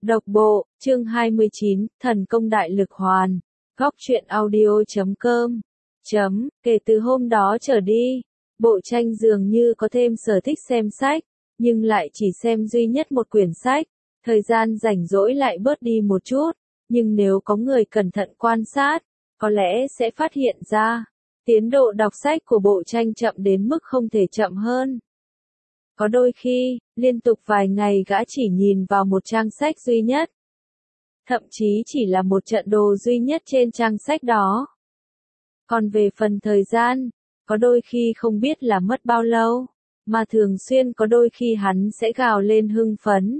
Độc bộ, chương 29, thần công đại lực hoàn. Góc truyện audio.com. Kể từ hôm đó trở đi, Bộ Tranh dường như có thêm sở thích xem sách, nhưng lại chỉ xem duy nhất một quyển sách. Thời gian rảnh rỗi lại bớt đi một chút, nhưng nếu có người cẩn thận quan sát, có lẽ sẽ phát hiện ra, tiến độ đọc sách của Bộ Tranh chậm đến mức không thể chậm hơn. Có đôi khi, liên tục vài ngày gã chỉ nhìn vào một trang sách duy nhất. Thậm chí chỉ là một trận đồ duy nhất trên trang sách đó. Còn về phần thời gian, có đôi khi không biết là mất bao lâu, mà thường xuyên có đôi khi hắn sẽ gào lên hưng phấn.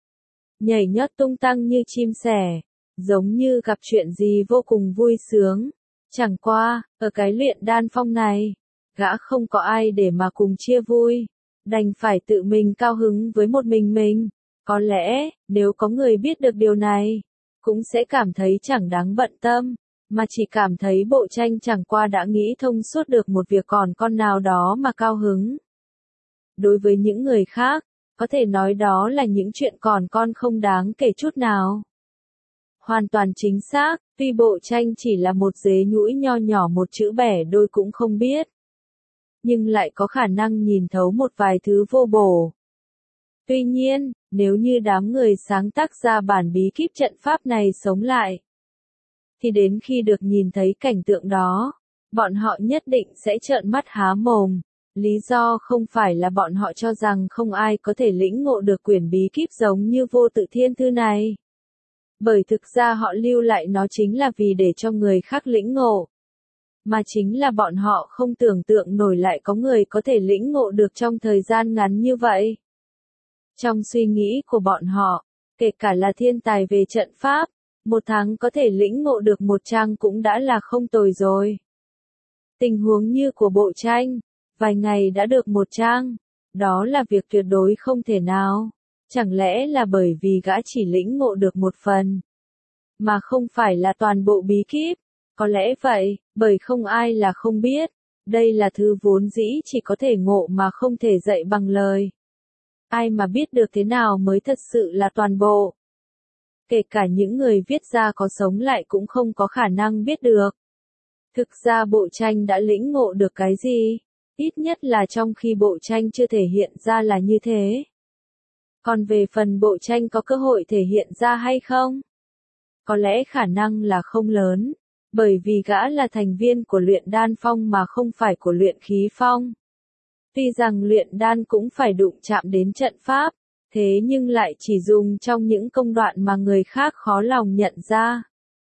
Nhảy nhót tung tăng như chim sẻ, giống như gặp chuyện gì vô cùng vui sướng. Chẳng qua, ở cái luyện đan phong này, gã không có ai để mà cùng chia vui. Đành phải tự mình cao hứng với một mình. Có lẽ, nếu có người biết được điều này, cũng sẽ cảm thấy chẳng đáng bận tâm, mà chỉ cảm thấy Bộ Tranh chẳng qua đã nghĩ thông suốt được một việc còn con nào đó mà cao hứng. Đối với những người khác, có thể nói đó là những chuyện còn con không đáng kể chút nào. Hoàn toàn chính xác, tuy Bộ Tranh chỉ là một dế nhũi nho nhỏ một chữ bẻ đôi cũng không biết, nhưng lại có khả năng nhìn thấu một vài thứ vô bổ. Tuy nhiên, nếu như đám người sáng tác ra bản bí kíp trận pháp này sống lại, thì đến khi được nhìn thấy cảnh tượng đó, bọn họ nhất định sẽ trợn mắt há mồm. Lý do không phải là bọn họ cho rằng không ai có thể lĩnh ngộ được quyển bí kíp giống như Vô Tự Thiên Thư này. Bởi thực ra họ lưu lại nó chính là vì để cho người khác lĩnh ngộ. Mà chính là bọn họ không tưởng tượng nổi lại có người có thể lĩnh ngộ được trong thời gian ngắn như vậy. Trong suy nghĩ của bọn họ, kể cả là thiên tài về trận pháp, một tháng có thể lĩnh ngộ được một trang cũng đã là không tồi rồi. Tình huống như của Bộ Tranh, vài ngày đã được một trang, đó là việc tuyệt đối không thể nào. Chẳng lẽ là bởi vì gã chỉ lĩnh ngộ được một phần, mà không phải là toàn bộ bí kíp? Có lẽ vậy, bởi không ai là không biết, đây là thứ vốn dĩ chỉ có thể ngộ mà không thể dạy bằng lời. Ai mà biết được thế nào mới thật sự là toàn bộ. Kể cả những người viết ra có sống lại cũng không có khả năng biết được. Thực ra Bộ Tranh đã lĩnh ngộ được cái gì? Ít nhất là trong khi Bộ Tranh chưa thể hiện ra là như thế. Còn về phần Bộ Tranh có cơ hội thể hiện ra hay không? Có lẽ khả năng là không lớn. Bởi vì gã là thành viên của luyện đan phong mà không phải của luyện khí phong. Tuy rằng luyện đan cũng phải đụng chạm đến trận pháp, thế nhưng lại chỉ dùng trong những công đoạn mà người khác khó lòng nhận ra.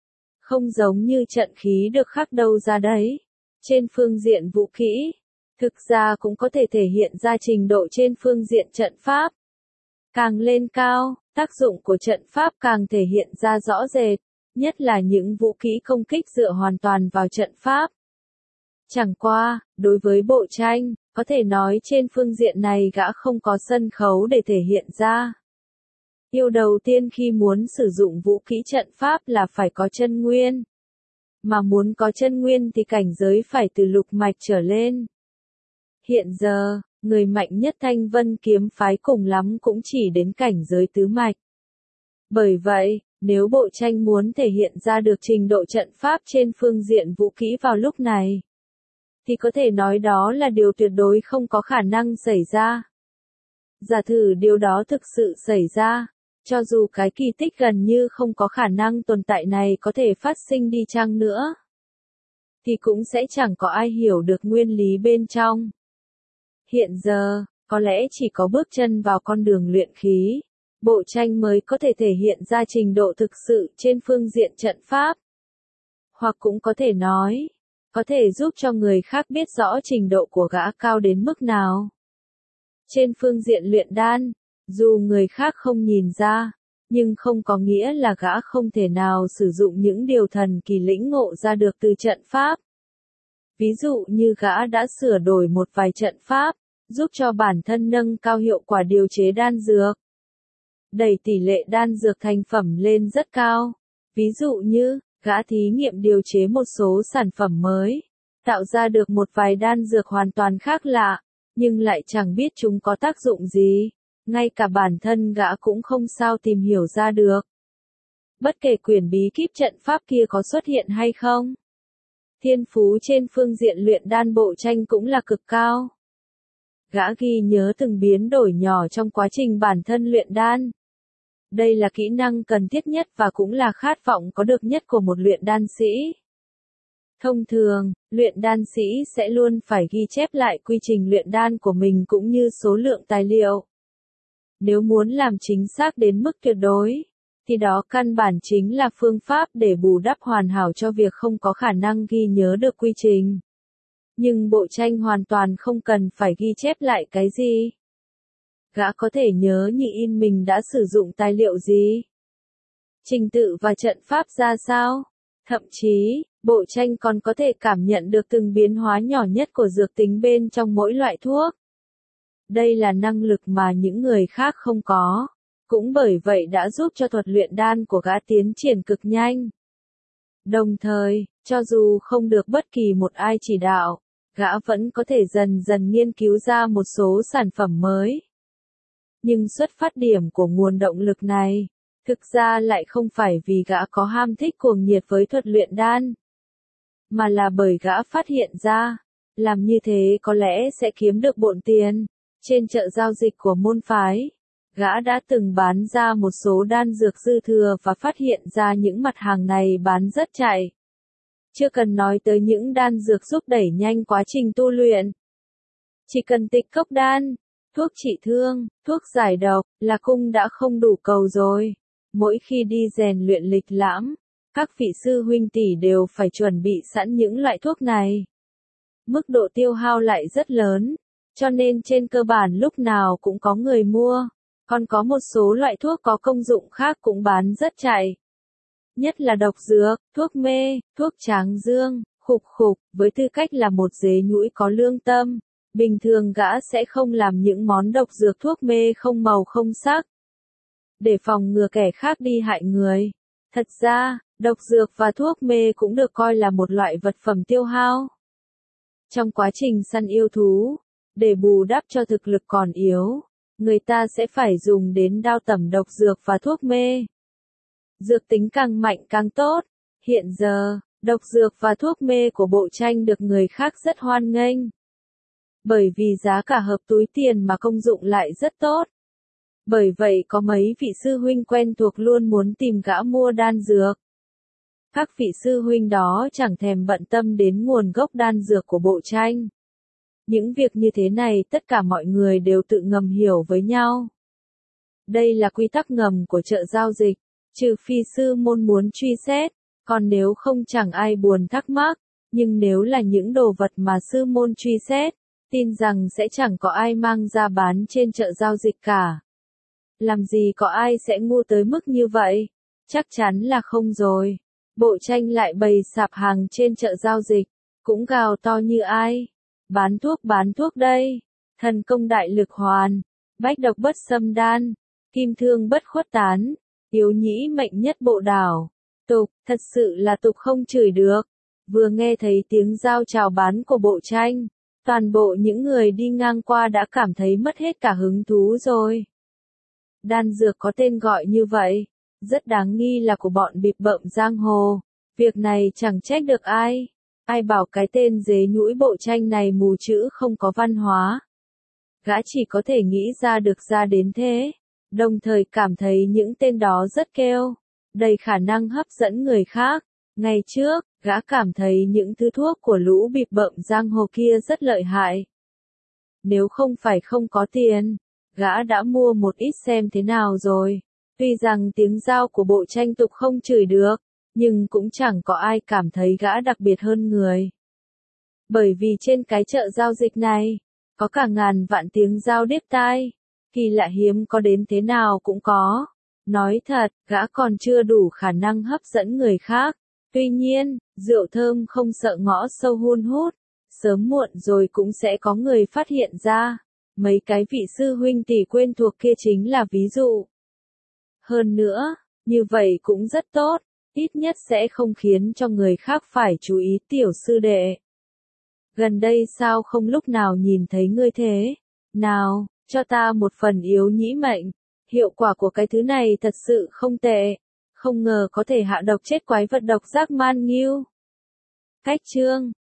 Không giống như trận khí được khắc đâu ra đấy. Trên phương diện vũ kỹ, thực ra cũng có thể thể hiện ra trình độ trên phương diện trận pháp. Càng lên cao, tác dụng của trận pháp càng thể hiện ra rõ rệt. Nhất là những vũ kỹ công kích dựa hoàn toàn vào trận pháp. Chẳng qua, đối với Bộ Tranh, có thể nói trên phương diện này gã không có sân khấu để thể hiện ra. Điều đầu tiên khi muốn sử dụng vũ kỹ trận pháp là phải có chân nguyên. Mà muốn có chân nguyên thì cảnh giới phải từ lục mạch trở lên. Hiện giờ, người mạnh nhất Thanh Vân kiếm phái cùng lắm cũng chỉ đến cảnh giới tứ mạch. Bởi vậy, nếu Bộ Tranh muốn thể hiện ra được trình độ trận pháp trên phương diện vũ kỹ vào lúc này, thì có thể nói đó là điều tuyệt đối không có khả năng xảy ra. Giả thử điều đó thực sự xảy ra, cho dù cái kỳ tích gần như không có khả năng tồn tại này có thể phát sinh đi chăng nữa, thì cũng sẽ chẳng có ai hiểu được nguyên lý bên trong. Hiện giờ, có lẽ chỉ có bước chân vào con đường luyện khí, Bộ Tranh mới có thể thể hiện ra trình độ thực sự trên phương diện trận pháp. Hoặc cũng có thể nói, có thể giúp cho người khác biết rõ trình độ của gã cao đến mức nào. Trên phương diện luyện đan, dù người khác không nhìn ra, nhưng không có nghĩa là gã không thể nào sử dụng những điều thần kỳ lĩnh ngộ ra được từ trận pháp. Ví dụ như gã đã sửa đổi một vài trận pháp, giúp cho bản thân nâng cao hiệu quả điều chế đan dược. Đẩy tỷ lệ đan dược thành phẩm lên rất cao. Ví dụ như, gã thí nghiệm điều chế một số sản phẩm mới, tạo ra được một vài đan dược hoàn toàn khác lạ, nhưng lại chẳng biết chúng có tác dụng gì. ngay cả bản thân gã cũng không sao tìm hiểu ra được. Bất kể quyển bí kíp trận pháp kia có xuất hiện hay không. Thiên phú trên phương diện luyện đan Bộ Tranh cũng là cực cao. Gã ghi nhớ từng biến đổi nhỏ trong quá trình bản thân luyện đan. Đây là kỹ năng cần thiết nhất và cũng là khát vọng có được nhất của một luyện đan sĩ. Thông thường, luyện đan sĩ sẽ luôn phải ghi chép lại quy trình luyện đan của mình cũng như số lượng tài liệu. Nếu muốn làm chính xác đến mức tuyệt đối, thì đó căn bản chính là phương pháp để bù đắp hoàn hảo cho việc không có khả năng ghi nhớ được quy trình. Nhưng Bộ Tranh hoàn toàn không cần phải ghi chép lại cái gì. Gã có thể nhớ như in mình đã sử dụng tài liệu gì, trình tự và trận pháp ra sao. Thậm chí, Bộ Tranh còn có thể cảm nhận được từng biến hóa nhỏ nhất của dược tính bên trong mỗi loại thuốc. Đây là năng lực mà những người khác không có. Cũng bởi vậy đã giúp cho thuật luyện đan của gã tiến triển cực nhanh. Đồng thời, cho dù không được bất kỳ một ai chỉ đạo, gã vẫn có thể dần dần nghiên cứu ra một số sản phẩm mới. Nhưng xuất phát điểm của nguồn động lực này, thực ra lại không phải vì gã có ham thích cuồng nhiệt với thuật luyện đan, mà là bởi gã phát hiện ra, làm như thế có lẽ sẽ kiếm được bộn tiền. Trên chợ giao dịch của môn phái, gã đã từng bán ra một số đan dược dư thừa và phát hiện ra những mặt hàng này bán rất chạy. Chưa cần nói tới những đan dược giúp đẩy nhanh quá trình tu luyện. Chỉ cần tịch cốc đan, thuốc trị thương, thuốc giải độc là cung đã không đủ cầu rồi. Mỗi khi đi rèn luyện lịch lãm, các vị sư huynh tỷ đều phải chuẩn bị sẵn những loại thuốc này. Mức độ tiêu hao lại rất lớn, cho nên trên cơ bản lúc nào cũng có người mua. Còn có một số loại thuốc có công dụng khác cũng bán rất chạy. Nhất là độc dược, thuốc mê, thuốc tráng dương, khục khục, với tư cách là một dế nhũi có lương tâm. Bình thường gã sẽ không làm những món độc dược thuốc mê không màu không sắc, để phòng ngừa kẻ khác đi hại người. Thật ra, độc dược và thuốc mê cũng được coi là một loại vật phẩm tiêu hao. Trong quá trình săn yêu thú, để bù đắp cho thực lực còn yếu, người ta sẽ phải dùng đến đao tẩm độc dược và thuốc mê. Dược tính càng mạnh càng tốt. Hiện giờ, độc dược và thuốc mê của Bộ Tranh được người khác rất hoan nghênh. Bởi vì giá cả hợp túi tiền mà công dụng lại rất tốt. Bởi vậy có mấy vị sư huynh quen thuộc luôn muốn tìm gã mua đan dược. Các vị sư huynh đó chẳng thèm bận tâm đến nguồn gốc đan dược của Bộ Tranh. Những việc như thế này tất cả mọi người đều tự ngầm hiểu với nhau. Đây là quy tắc ngầm của chợ giao dịch, trừ phi sư môn muốn truy xét, còn nếu không chẳng ai buồn thắc mắc, nhưng nếu là những đồ vật mà sư môn truy xét, tin rằng sẽ chẳng có ai mang ra bán trên chợ giao dịch cả. Làm gì có ai sẽ ngu tới mức như vậy? Chắc chắn là không rồi. Bộ Tranh lại bày sạp hàng trên chợ giao dịch, cũng gào to như ai. Bán thuốc đây. Thần công đại lực hoàn, bách độc bất xâm đan, kim thương bất khuất tán, yếu nhĩ mệnh nhất bộ đảo. Tục, thật sự là tục không chửi được. Vừa nghe thấy tiếng giao chào bán của Bộ Tranh, toàn bộ những người đi ngang qua đã cảm thấy mất hết cả hứng thú rồi. Đan dược có tên gọi như vậy, rất đáng nghi là của bọn bịp bợm giang hồ. Việc này chẳng trách được ai. Ai bảo cái tên dế nhũi Bộ Tranh này mù chữ không có văn hóa. Gã chỉ có thể nghĩ ra được ra đến thế. Đồng thời cảm thấy những tên đó rất kêu, đầy khả năng hấp dẫn người khác. Ngày trước, gã cảm thấy những thứ thuốc của lũ bịp bợm giang hồ kia rất lợi hại. Nếu không phải không có tiền, gã đã mua một ít xem thế nào rồi. Tuy rằng tiếng giao của Bộ Tranh tục không chửi được, nhưng cũng chẳng có ai cảm thấy gã đặc biệt hơn người. Bởi vì trên cái chợ giao dịch này, có cả ngàn vạn tiếng giao điếc tai, kỳ lạ hiếm có đến thế nào cũng có. Nói thật, gã còn chưa đủ khả năng hấp dẫn người khác. Tuy nhiên, rượu thơm không sợ ngõ sâu hun hút, sớm muộn rồi cũng sẽ có người phát hiện ra. Mấy cái vị sư huynh tỷ quen thuộc kia chính là ví dụ. Hơn nữa, như vậy cũng rất tốt, ít nhất sẽ không khiến cho người khác phải chú ý tiểu sư đệ. Gần đây sao không lúc nào nhìn thấy ngươi thế? Nào, cho ta một phần yếu nhĩ mệnh. Hiệu quả của cái thứ này thật sự không tệ. Không ngờ có thể hạ độc chết quái vật độc giác man nghiêu. Cách chương